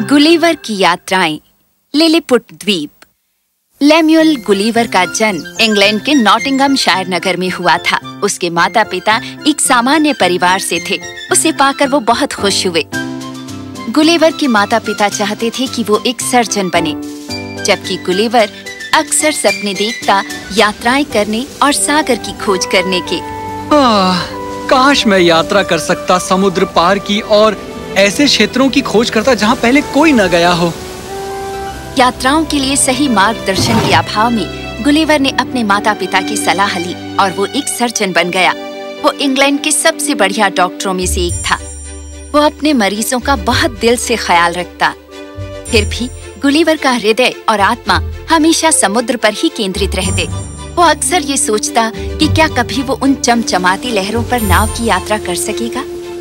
Gulliver की यात्राएं। Lilliput द्वीप। लेम्युअल गुलिवर का जन्म इंग्लैंड के नॉटिंघमशायर नगर में हुआ था। उसके माता पिता एक सामान्य परिवार से थे। उसे पाकर वो बहुत खुश हुए। गुलिवर के माता पिता चाहते थे कि वो एक सर्जन बने, जबकि गुलिवर अक्सर सपने देखता यात्राएं करने और सागर की खोज करने के। काश मैं यात्रा कर सकता समुद्र पार की और ऐसे क्षेत्रों की खोज करता जहाँ पहले कोई न गया हो। यात्राओं के लिए सही मार्गदर्शन के अभाव में गुलिवर ने अपने माता पिता की सलाह ली और वो एक सर्जन बन गया। वो इंग्लैंड के सबसे बढ़िया डॉक्टरों में से एक था। वो अपने मरीजों का बहुत दिल से ख्याल रखता। फिर भी गुलिवर का हृदय और आत्मा हमेशा समुद्र पर ही केंद्रित रहते। वो अक्सर ये सोचता कि क्या कभी वो उन चमचमाती लहरों पर नाव की यात्रा कर सकेगा।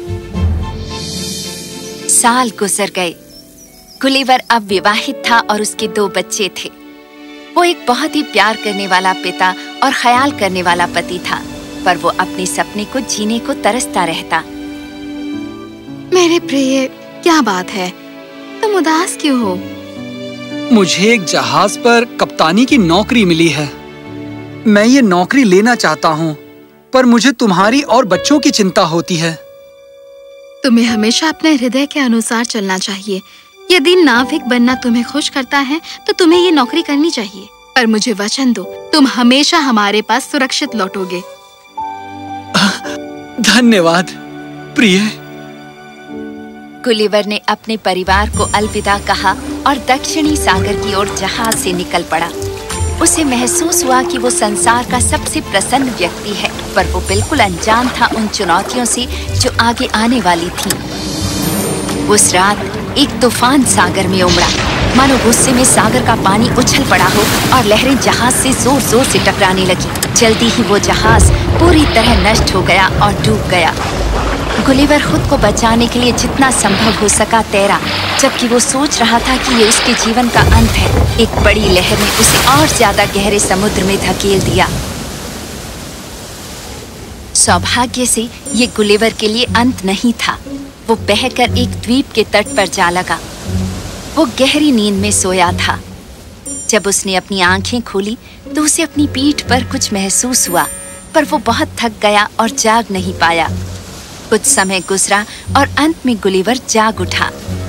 साल गुजर गए। गुलिवर अब विवाहित था और उसके 2 बच्चे थे। वो एक बहुत ही प्यार करने वाला पिता और ख्याल करने वाला पति था, पर वो अपने सपने को जीने को तरसता रहता। मेरे प्रिय, क्या बात है? तुम उदास क्यों हो? मुझे एक जहाज पर कप्तानी की नौकरी मिली है। मैं ये नौकरी लेना चाहता हूँ, पर मुझे तुम्हारी और बच्चों की चिंता होती है। तुम्हें हमेशा अपने हृदय के अनुसार चलना चाहिए। यदि नाविक बनना तुम्हें खुश करता है, तो तुम्हें ये नौकरी करनी चाहिए। पर मुझे वचन दो, तुम हमेशा हमारे पास सुरक्षित लौटोगे। धन्यवाद प्रिय। गुलिवर ने अपने परिवार को अलविदा कहा और दक्षिणी सागर की ओर जहाज से निकल पड़ा। उसे महसूस हुआ कि वो संसार का सबसे प्रसन्न व्यक्ति है, पर वो बिल्कुल अनजान था उन चुनौतियों से जो आगे आने वाली थीं। उस रात एक तूफान सागर में उमड़ा, मानो गुस्से में सागर का पानी उछल पड़ा हो और लहरें जहाज से जोर जोर से टकराने लगी। जल्दी ही वो जहाज पूरी तरह नष्ट हो गया और डूब गया। गुलिवर खुद को बचाने के लिए जितना संभव हो सका तैरा। जबकि वो सोच रहा था कि ये उसके जीवन का अंत है, एक बड़ी लहर ने उसे और ज्यादा गहरे समुद्र में धकेल दिया। सौभाग्य से ये गुलिवर के लिए अंत नहीं था। वो बहकर एक द्वीप के तट पर जा लगा। वो गहरी नींद में सोया था। जब उसने अपनी आंखें खोली तो उसे अपनी पीठ पर कुछ महसूस हुआ, पर वो बहुत थक गया और जाग नहीं पाया। कुछ समय गुजरा और अंत में गुलिवर जाग उठा।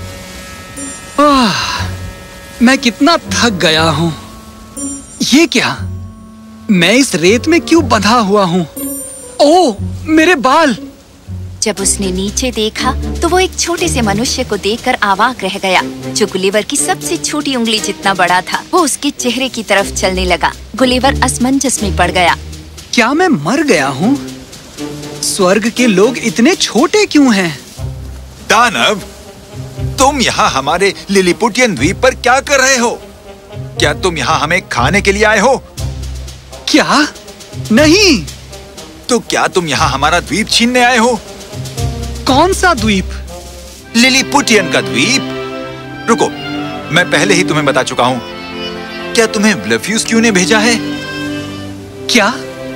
मैं कितना थक गया हूँ। ये क्या? मैं इस रेत में क्यों बंधा हुआ हूँ? ओह, मेरे बाल! जब उसने नीचे देखा तो वो एक छोटे से मनुष्य को देखकर अवाक रह गया, जो गुलिवर की सबसे छोटी उंगली जितना बड़ा था। वो उसके चेहरे की तरफ चलने लगा। गुलिवर असमंजस में पड़ गया। क्या मैं मर गया हूँ? स्वर्ग के लोग इतने छोटे क्यों हैं? दानव, तुम यहाँ हमारे लिलीपुटियन द्वीप पर क्या कर रहे हो? क्या तुम यहाँ हमें खाने के लिए आए हो? क्या? नहीं। तो क्या तुम यहाँ हमारा द्वीप छीनने आए हो? कौन सा द्वीप? लिलीपुटियन का द्वीप। रुको, मैं पहले ही तुम्हें बता चुका हूँ। क्या तुम्हें ब्लफ्यूज क्यों ने भेजा है? क्या?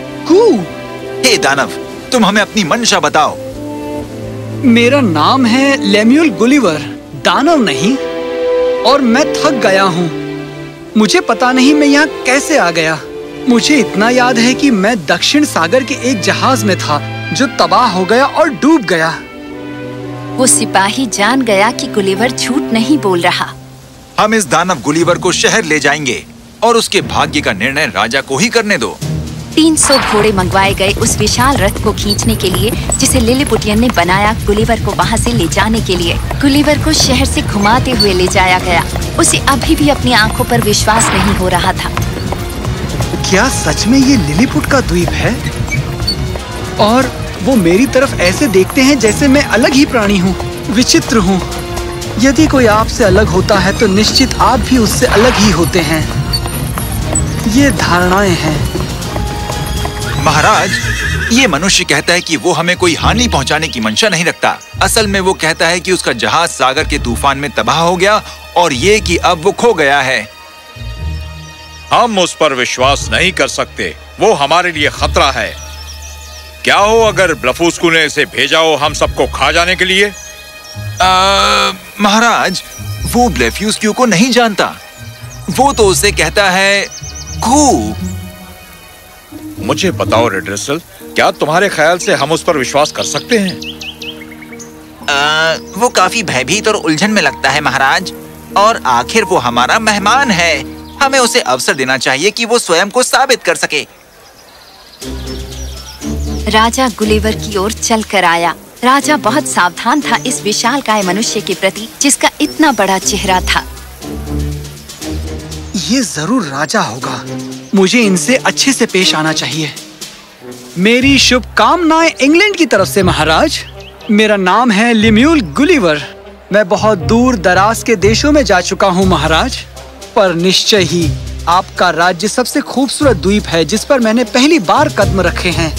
हे दानव, तुम हमें अपनी मंशा बताओ। मेरा नाम है लेम्युअल गुलिवर, दानव नहीं। और मैं थक गया हूँ। मुझे पता नहीं मैं यहाँ कैसे आ गया। मुझे इतना याद है कि मैं दक्षिण सागर के एक जहाज में था जो तबाह हो गया और डूब गया। वो सिपाही जान गया कि गुलिवर झूठ नहीं बोल रहा। हम इस दानव गुलिवर को शहर ले जाएंगे और उसके भाग्य का निर्णय राजा को ही करने दो। 300 घोड़े मंगवाए गए उस विशाल रथ को खींचने के लिए जिसे लिलीपुटियन ने बनाया गुलिवर को वहाँ से ले जाने के लिए। गुलिवर को शहर से घुमाते हुए ले जाया गया। उसे अभी भी अपनी आंखों पर विश्वास नहीं हो रहा था। क्या सच में ये लिलीपुट का द्वीप है? और वो मेरी तरफ ऐसे देखते हैं जैसे मैं अलग ही प्राणी हूँ, विचित्र हूँ। यदि कोई आपसे अलग होता है तो निश्चित आप भी उससे अलग ही होते हैं। ये धारणाएं हैं। महाराज, ये मनुष्य कहता है कि वो हमें कोई हानि पहुंचाने की मंशा नहीं रखता। असल में वो कहता है कि उसका जहाज सागर के तूफान में तबाह हो गया और ये कि अब वो खो गया है। हम उस पर विश्वास नहीं कर सकते। वो हमारे लिए खतरा है। क्या हो अगर ब्लफूस्कू ने इसे भेजा हो हम सबको खा जाने के लिए? महाराज, वो ब्लेफ्यूस्क्यू को नहीं जानता। वो तो उसे कहता है कू। मुझे बताओ रेड्रेसल, क्या तुम्हारे ख्याल से हम उस पर विश्वास कर सकते हैं? वो काफी भयभीत और उलझन में लगता है महाराज, और आखिर वो हमारा मेहमान है। हमें उसे अवसर देना चाहिए कि वो स्वयं को साबित कर सके। राजा गुलिवर की ओर चल कर आया। राजा बहुत सावधान था इस विशालकाय मनुष्य के प्रति जिसका इतना बड़ा चेहरा था। ये जरूर राजा होगा। मुझे इनसे अच्छे से पेश आना चाहिए। मेरी शुभकामनाएं इंग्लैंड की तरफ से महाराज। मेरा नाम है लेम्यूल गुलिवर। मैं बहुत दूर दराज के देशों में जा चुका हूँ महाराज, पर निश्चय ही आपका राज्य सबसे खूबसूरत द्वीप है जिस पर मैंने पहली बार कदम रखे हैं।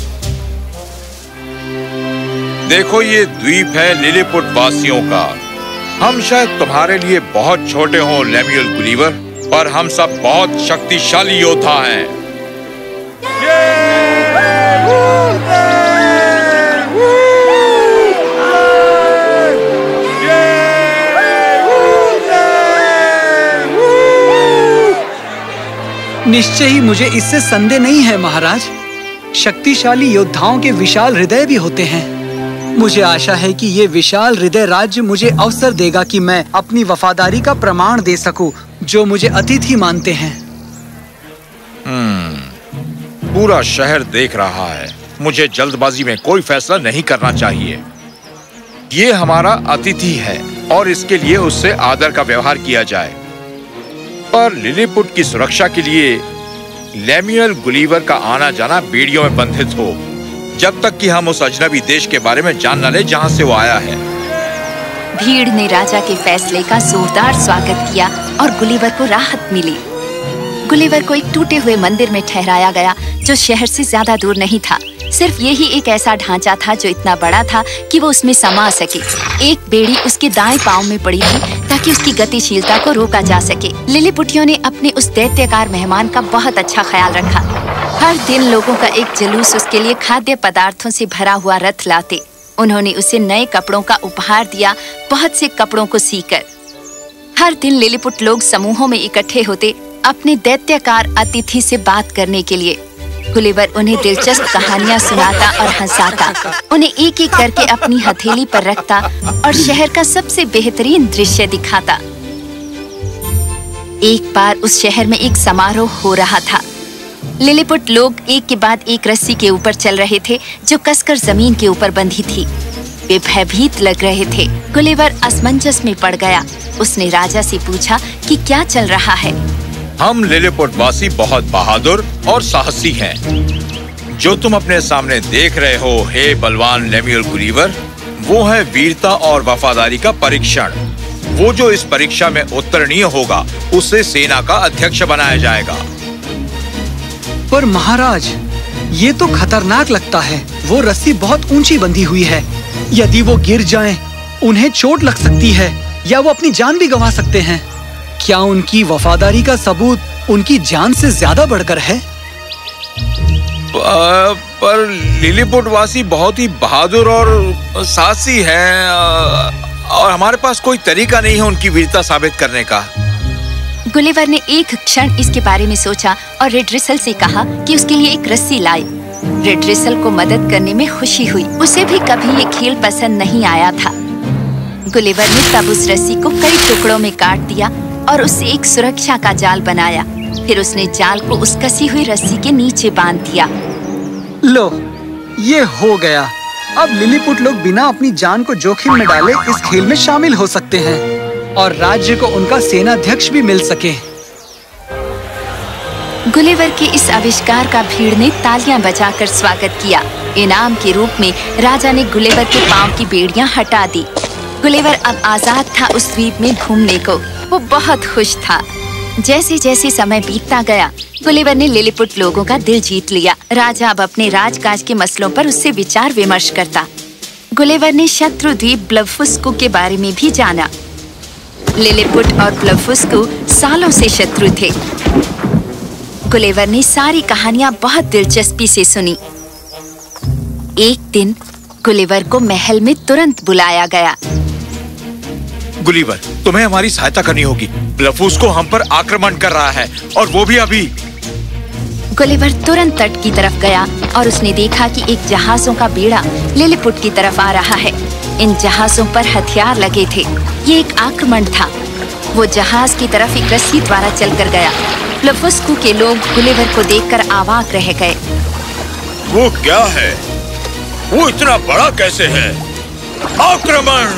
देखो, ये द्वीप है लिलीपुट वासियों का। हम शायद तुम्हारे लिए बहुत छोटे हों लेम्यूल गुलिवर, पर हम सब बहुत शक्तिशाली योद्धा हैं। निश्चय ही मुझे इससे संदेह नहीं है महाराज। शक्तिशाली योद्धाओं के विशाल हृदय भी होते हैं। मुझे आशा है कि ये विशाल हृदय राज्य मुझे अवसर देगा कि मैं अपनी वफादारी का प्रमाण दे सकूं, जो मुझे अतिथि मानते हैं। पूरा शहर देख रहा है। मुझे जल्दबाजी में कोई फैसला नहीं करना चाहिए। ये हमारा अतिथि है और इसके लिए उससे आदर का व्यवहार किया जाए। पर लिलीपुट की सुरक्षा के लिए लेम्यूल गुलिवर का आना जाना बेड़ियों में बंधित हो, जब तक कि हम उस अजनबी देश के बारे में जान न ले जहां से वो आया है। भीड़ ने राजा के फैसले का जोरदार स्वागत किया और गुलिवर को राहत मिली। गुलिवर को एक टूटे हुए मंदिर में ठहराया गया जो शहर से ज्यादा दूर नहीं था। सिर्फ यही एक ऐसा ढांचा था जो इतना बड़ा था कि वो उसमें समा सके। एक बेड़ी उसके दाएं पांव में पड़ी थी ताकि उसकी गतिशीलता को रोका जा सके। लिलीपुटियों ने अपने उस दैत्यकार मेहमान का बहुत अच्छा ख्याल रखा। हर दिन लोगों का एक जुलूस उसके लिए खाद्य पदार्थों से भरा हुआ रथ लाते। उन्होंने उसे नए कपड़ों का उपहार दिया, बहुत से कपड़ों को सीकर। हर दिन लिलीपुट लोग समूहों में इकट्ठे होते अपने दैत्यकार अतिथि से बात करने के लिए। गुलिवर उन्हें दिलचस्प कहानियां सुनाता और हंसाता, उन्हें एक एक करके अपनी हथेली पर रखता और शहर का सबसे बेहतरीन दृश्य दिखाता। एक बार उस शहर में एक समारोह हो रहा था। लिलीपुट लोग एक के बाद एक रस्सी के ऊपर चल रहे थे जो कसकर जमीन के ऊपर बंधी थी। वे भयभीत लग रहे थे। गुलिवर असमंजस में पड़ गया। उसने राजा से पूछा कि क्या चल रहा है। हम लिलीपुट वासी बहुत बहादुर और साहसी हैं। जो तुम अपने सामने देख रहे हो, हे बलवान लेम्यूल गुलिवर, वो है वीरता और वफादारी का परीक्षण। वो जो इस परीक्षा में उत्तीर्ण होगा उसे सेना का अध्यक्ष बनाया जाएगा। पर महाराज, ये तो खतरनाक लगता है। वो रस्सी बहुत ऊंची बंधी हुई है। यदि वो गिर जाएं, उन्हें चोट लग सकती है या वो अपनी जान भी गंवा सकते हैं। क्या उनकी वफादारी का सबूत उनकी जान से ज्यादा बढ़कर है? पर लिलीपुट वासी बहुत ही बहादुर और साहसी हैं, और हमारे पास कोई तरीका नहीं है उनकी वीरता साबित करने का। गुलिवर ने एक क्षण इसके बारे में सोचा और रेड्रेसल से कहा कि उसके लिए एक रस्सी लाए। रेड्रेसल को मदद करने में खुशी हुई। उसे भी कभी ये खेल पसंद नहीं आया था। गुलिवर ने तब उस रस्सी को कई टुकड़ों में काट दिया और उससे एक सुरक्षा का जाल बनाया। फिर उसने जाल को उस कसी हुई रस्सी के नीचे बांध दिया। लो, ये हो गया। अब लिलीपुट लोग बिना अपनी जान को जोखिम में डाले इस खेल में शामिल हो सकते हैं और राज्य को उनका सेनाध्यक्ष भी मिल सके। गुलिवर के इस आविष्कार का भीड़ ने तालियां बजाकर स्वागत किया। इनाम के रूप में राजा ने गुलिवर के पांव की बेड़ियां हटा दी। गुलिवर अब आजाद था उस द्वीप में घूमने को। वो बहुत खुश था। जैसे जैसे समय बीतता गया, गुलिवर ने लिलीपुट लोगों का दिल जीत लिया। राजा अब अपने राजकाज के मसलों पर उससे विचार विमर्श करता। गुलिवर ने शत्रु द्वीप ब्लफुस्कू के बारे में भी जाना। लिलीपुट और ब्लफुस्कू सालों से शत्रु थे। गुलिवर ने सारी कहानियां बहुत दिलचस्पी से सुनी। एक दिन गुलिवर को महल में तुरंत बुलाया गया। गुलिवर, तुम्हें हमारी सहायता करनी होगी। ब्लफूस को हम पर आक्रमण कर रहा है और वो भी अभी। गुलिवर तुरंत तट की तरफ गया और उसने देखा कि एक जहाजों का बेड़ा लिलीपुट की तरफ आ रहा है। इन जहाजों पर हथियार लगे थे। ये एक आक्रमण था। वो जहाज की तरफ एक रस्सी द्वारा चलकर गया। ब्लफुस्कू के लोग गुलिवर को देखकर अवाक रह गए। वो क्या है? वो इतना बड़ा कैसे है? आक्रमण!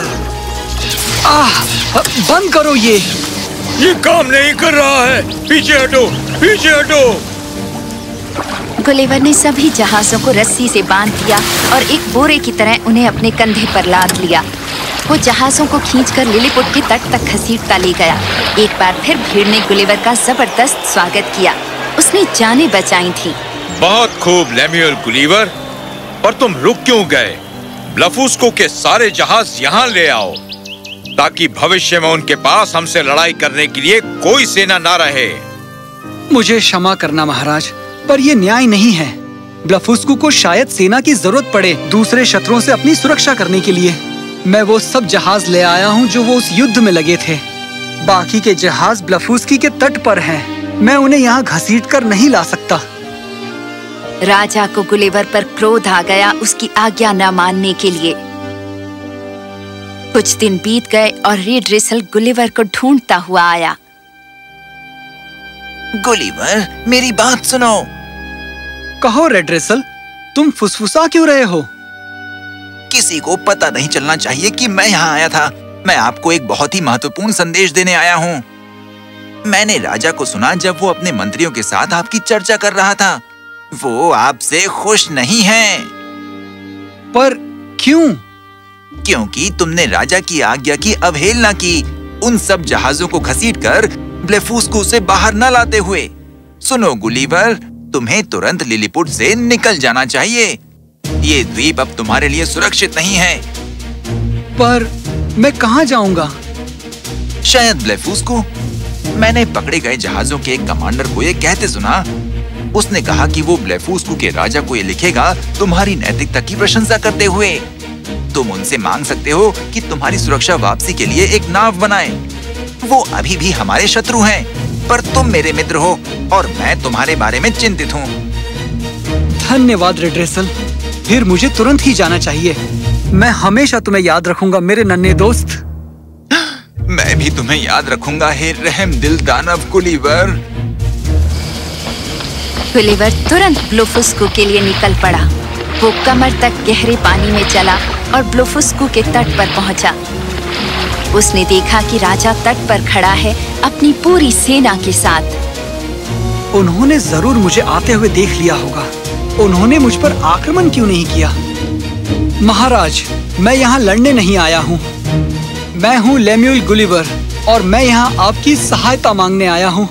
बंद करो ये काम नहीं कर रहा है। पीछे हटो, पीछे हटो। गुलिवर ने सभी जहाजों को रस्सी से बांध दिया और एक बोरे की तरह उन्हें अपने कंधे पर लाद लिया। वो जहाजों को खींचकर लिलीपुट के तट तक घसीटता ले गया। एक बार फिर भीड़ ने गुलिवर का जबरदस्त स्वागत किया। उसने जानें बचाई थी। बहुत खूब लेम्यूएल गुलिवर, पर तुम रुक क्यों गए? ब्लफूस्को के सारे जहाज यहाँ ले आओ ताकि भविष्य में उनके पास हमसे लड़ाई करने के लिए कोई सेना ना रहे। मुझे क्षमा करना महाराज, पर ये न्याय नहीं है। ब्लफुस्कू को शायद सेना की जरूरत पड़े दूसरे शत्रुओं से अपनी सुरक्षा करने के लिए। मैं वो सब जहाज ले आया हूँ जो वो उस युद्ध में लगे थे। बाकी के जहाज ब्लफुस्की के तट पर हैं। मैं उन्हें यहाँ घसीट कर नहीं ला सकता। राजा को गुलिवर पर क्रोध आ गया उसकी आज्ञा न मानने के लिए। कुछ दिन बीत गए और रेड्रेसल गुलिवर को ढूंढता हुआ आया। गुलिवर, मेरी बात सुनो। कहो रेड्रेसल, तुम फुसफुसा क्यों रहे हो? किसी को पता नहीं चलना चाहिए कि मैं यहाँ आया था। मैं आपको एक बहुत ही महत्वपूर्ण संदेश देने आया हूँ। मैंने राजा को सुना जब वो अपने मंत्रियों के साथ आपकी चर्चा कर रहा था। वो आपसे खुश नहीं हैं। पर क्यों? क्योंकि तुमने राजा की आज्ञा की अवहेलना की, उन सब जहाजों को घसीटकर ब्लफुस्कू से बाहर न लाते हुए। सुनो गुलिवर, तुम्हें तुरंत लिलीपुट से निकल जाना चाहिए। ये द्वीप अब तुम्हारे लिए सुरक्षित नहीं है। पर मैं कहाँ जाऊंगा? शायद ब्लफुस्कू। मैंने पकड़े गए जहाजों के एक कमांडर को ये कहते सुना। उसने कहा कि वो ब्लफुस्कू के राजा को ये लिखेगा तुम्हारी नैतिकता की प्रशंसा करते हुए। तुम उनसे मांग सकते हो कि तुम्हारी सुरक्षा वापसी के लिए एक नाव बनाए। वो अभी भी हमारे शत्रु हैं, पर तुम मेरे मित्र हो और मैं तुम्हारे बारे में चिंतित हूँ। धन्यवाद रेड्रेसल, फिर मुझे तुरंत ही जाना चाहिए। मैं हमेशा तुम्हें याद रखूंगा मेरे नन्हे दोस्त। मैं भी तुम्हें याद रखूंगा हे रहम दिल दानव गुलिवर। गुलिवर तुरंत ब्लफुस्कू के लिए निकल पड़ा। वो कमर तक गहरे पानी में चला और ब्लफुस्कू के तट पर पहुंचा। उसने देखा कि राजा तट पर खड़ा है अपनी पूरी सेना के साथ। उन्होंने जरूर मुझे आते हुए देख लिया होगा। उन्होंने मुझ पर आक्रमण क्यों नहीं किया? महाराज, मैं यहाँ लड़ने नहीं आया हूँ। मैं हूँ लेम्यूएल गुलिवर और मैं यहाँ आपकी सहायता मांगने आया हूँ।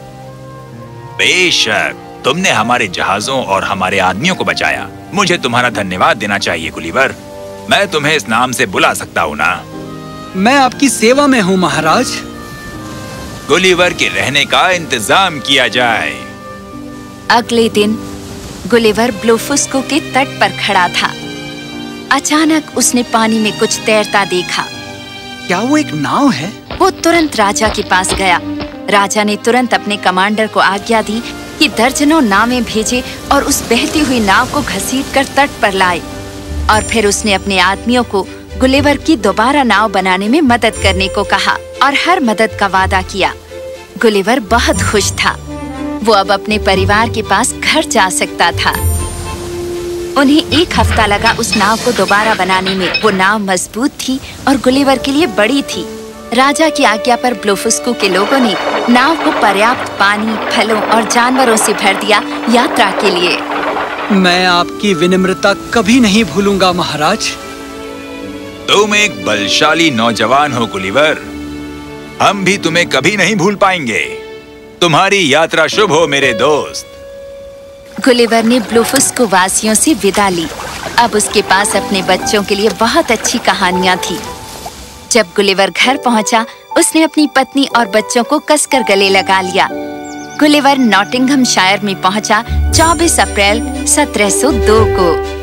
बेशक, तुमने हमारे जहाजों और हमारे आदमियों को बचाया। मुझे तुम्हारा धन्यवाद देना चाहिए गुलिवर। मैं तुम्हें इस नाम से बुला सकता हूँ ना? मैं आपकी सेवा में हूँ महाराज। गुलिवर के रहने का इंतजाम किया जाए। अगले दिन गुलिवर ब्लफुस्कू के तट पर खड़ा था। अचानक उसने पानी में कुछ तैरता देखा। क्या वो एक नाव है? वो तुरंत राजा के पास गया। राजा ने तुरंत अपने कमांडर को आज्ञा दी कि दर्जनों नावें भेजे और उस बहती हुई नाव को घसीटकर तट पर लाए। और फिर उसने अपने आदमियों को गुलिवर की दोबारा नाव बनाने में मदद करने को कहा और हर मदद का वादा किया। गुलिवर बहुत खुश था। वो अब अपने परिवार के पास घर जा सकता था। उन्हें 1 हफ्ता लगा उस नाव को दोबारा बनाने में। वो नाव मजबूत थी और गुलिवर के लिए बड़ी थी। राजा की आज्ञा पर ब्लफुस्कू के लोगों ने नाव को पर्याप्त पानी, फलों और जानवरों से भर दिया यात्रा के लिए। मैं आपकी विनम्रता कभी नहीं भूलूंगा महाराज। तुम एक बलशाली नौजवान हो गुलिवर। हम भी तुम्हें कभी नहीं भूल पाएंगे। तुम्हारी यात्रा शुभ हो मेरे दोस्त। गुलिवर ने ब्लफुस्कू वासियों से विदा ली। अब उसके पास अपने बच्चों के लिए बहुत अच्छी कहानियां थी। जब गुलिवर घर पहुंचा, उसने अपनी पत्नी और बच्चों को कसकर गले लगा लिया। गुलिवर नॉटिंघमशायर में पहुंचा 24 अप्रैल 1702 को।